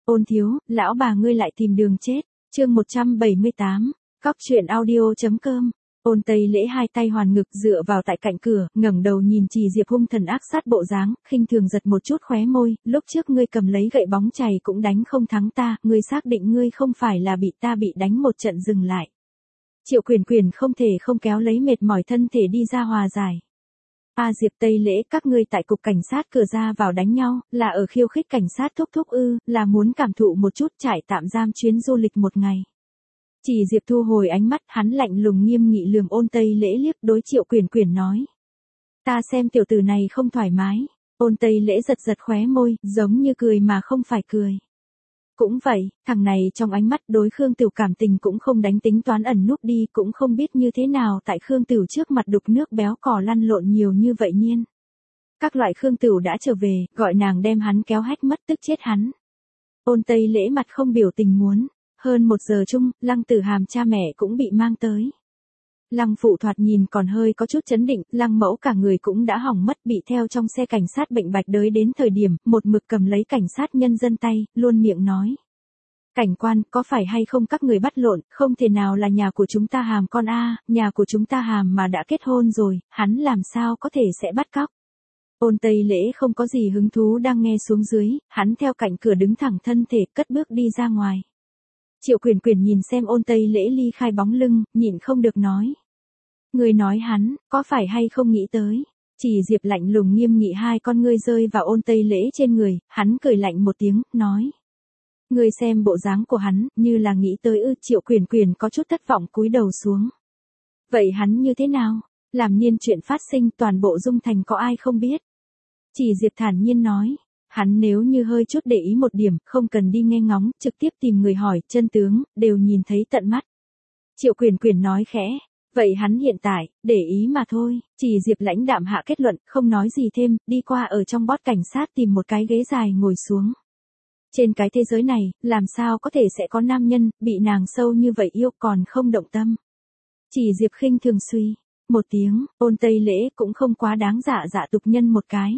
Ôn thiếu, lão bà ngươi lại tìm đường chết. Chương 178. Cóc truyện audio.com. Ôn Tây Lễ hai tay hoàn ngực dựa vào tại cạnh cửa, ngẩng đầu nhìn Trì Diệp hung thần ác sát bộ dáng, khinh thường giật một chút khóe môi, lúc trước ngươi cầm lấy gậy bóng chày cũng đánh không thắng ta, ngươi xác định ngươi không phải là bị ta bị đánh một trận dừng lại. Triệu Quyền Quyền không thể không kéo lấy mệt mỏi thân thể đi ra hòa giải. Diệp Tây Lễ, các ngươi tại cục cảnh sát cửa ra vào đánh nhau, là ở khiêu khích cảnh sát thúc thúc ư, là muốn cảm thụ một chút trại tạm giam chuyến du lịch một ngày. Trì Diệp thu hồi ánh mắt, hắn lạnh lùng nghiêm nghị lườm Ôn Tây Lễ liếc, đối Triệu Quyền Quyền nói. Ta xem tiểu tử này không thoải mái. Ôn Tây Lễ giật giật khóe môi, giống như cười mà không phải cười. Cũng vậy, thằng này trong ánh mắt đối Khương Tửu cảm tình cũng không đánh tính toán ẩn núp đi, cũng không biết như thế nào tại Khương Tửu trước mặt đục nước béo cò lăn lộn nhiều như vậy nhiên. Các loại Khương Tửu đã trở về, gọi nàng đem hắn kéo hách mất tức chết hắn. Ôn Tây Lễ mặt không biểu tình muốn. Hơn 1 giờ chung, Lăng Tử Hàm cha mẹ cũng bị mang tới. Lăng phụ thoạt nhìn còn hơi có chút chấn định, Lăng mẫu cả người cũng đã hỏng mất, bị theo trong xe cảnh sát bệnh bạch đới đến thời điểm, một mực cầm lấy cảnh sát nhân dân tay, luôn miệng nói. Cảnh quan, có phải hay không các người bắt lộn, không thể nào là nhà của chúng ta Hàm con a, nhà của chúng ta Hàm mà đã kết hôn rồi, hắn làm sao có thể sẽ bắt cóc. Ôn Tây Lễ không có gì hứng thú đang nghe xuống dưới, hắn theo cạnh cửa đứng thẳng thân thể, cất bước đi ra ngoài. Triệu Quyền Quyền nhìn xem Ôn Tây Lễ ly khai bóng lưng, nhịn không được nói. Người nói hắn, có phải hay không nghĩ tới. Trì Diệp lạnh lùng nghiêm nghị hai con ngươi rơi vào Ôn Tây Lễ trên người, hắn cười lạnh một tiếng, nói. Người xem bộ dáng của hắn, như là nghĩ tới ư. Triệu Quyền Quyền có chút thất vọng cúi đầu xuống. Vậy hắn như thế nào? Làm niên chuyện phát sinh toàn bộ Dung Thành có ai không biết? Trì Diệp thản nhiên nói. Hắn nếu như hơi chút để ý một điểm, không cần đi nghe ngóng, trực tiếp tìm người hỏi, chân tướng, đều nhìn thấy tận mắt. Triệu Quyền Quyền nói khẽ. Vậy hắn hiện tại, để ý mà thôi. Trì Diệp lãnh đạm hạ kết luận, không nói gì thêm, đi qua ở trong bót cảnh sát tìm một cái ghế dài ngồi xuống. Trên cái thế giới này, làm sao có thể sẽ có nam nhân, bị nàng sâu như vậy yêu còn không động tâm. Trì Diệp khinh thường suy. Một tiếng, Ôn Tây Lễ cũng không quá đáng dạ tục nhân một cái.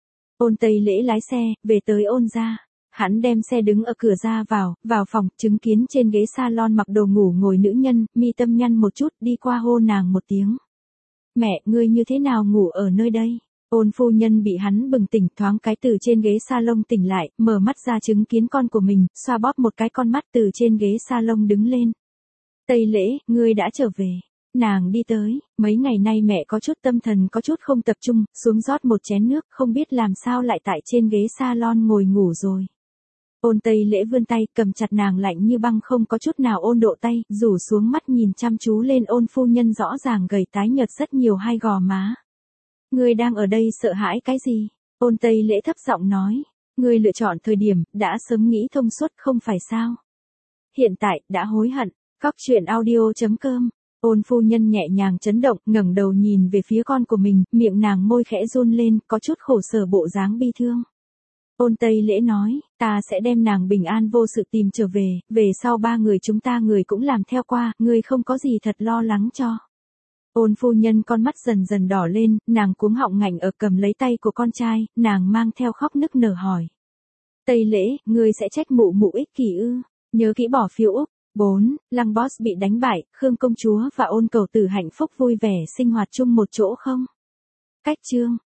Ôn Tây Lễ lái xe, về tới Ôn gia. Hắn đem xe đứng ở cửa ra vào phòng, chứng kiến trên ghế salon mặc đồ ngủ ngồi nữ nhân, mi tâm nhăn một chút, đi qua hô nàng một tiếng. Mẹ, ngươi như thế nào ngủ ở nơi đây? Ôn phu nhân bị hắn bừng tỉnh, thoáng cái từ trên ghế salon tỉnh lại, mở mắt ra chứng kiến con của mình, xoa bóp một cái con mắt từ trên ghế salon đứng lên. Tây Lễ, ngươi đã trở về. Nàng đi tới, mấy ngày nay mẹ có chút tâm thần có chút không tập trung, xuống rót một chén nước, không biết làm sao lại tại trên ghế salon ngồi ngủ rồi. Ôn Tây Lễ vươn tay, cầm chặt nàng lạnh như băng không có chút nào ôn độ tay, rủ xuống mắt nhìn chăm chú lên ôn phu nhân rõ ràng gầy tái nhợt rất nhiều hai gò má. Ngươi đang ở đây sợ hãi cái gì? Ôn Tây Lễ thấp giọng nói. Ngươi lựa chọn thời điểm, đã sớm nghĩ thông suốt không phải sao? Hiện tại, đã hối hận. Cóc truyện audio.com. Ôn phu nhân nhẹ nhàng chấn động, ngẩng đầu nhìn về phía con của mình, miệng nàng môi khẽ run lên, có chút khổ sở bộ dáng bi thương. Ôn Tây Lễ nói, ta sẽ đem nàng bình an vô sự tìm trở về sau 3 người chúng ta người cũng làm theo qua, ngươi không có gì thật lo lắng cho. Ôn phu nhân con mắt dần dần đỏ lên, nàng cuống họng ngạnh ở cầm lấy tay của con trai, nàng mang theo khóc nức nở hỏi. Tây Lễ, ngươi sẽ trách mụ mụ ích kỷ ư? Nhớ kỹ bỏ phiếu Úc. 4. Lăng Boss bị đánh bại, Khương công chúa và Ôn Cầu Tử hạnh phúc vui vẻ sinh hoạt chung một chỗ không? Cách chương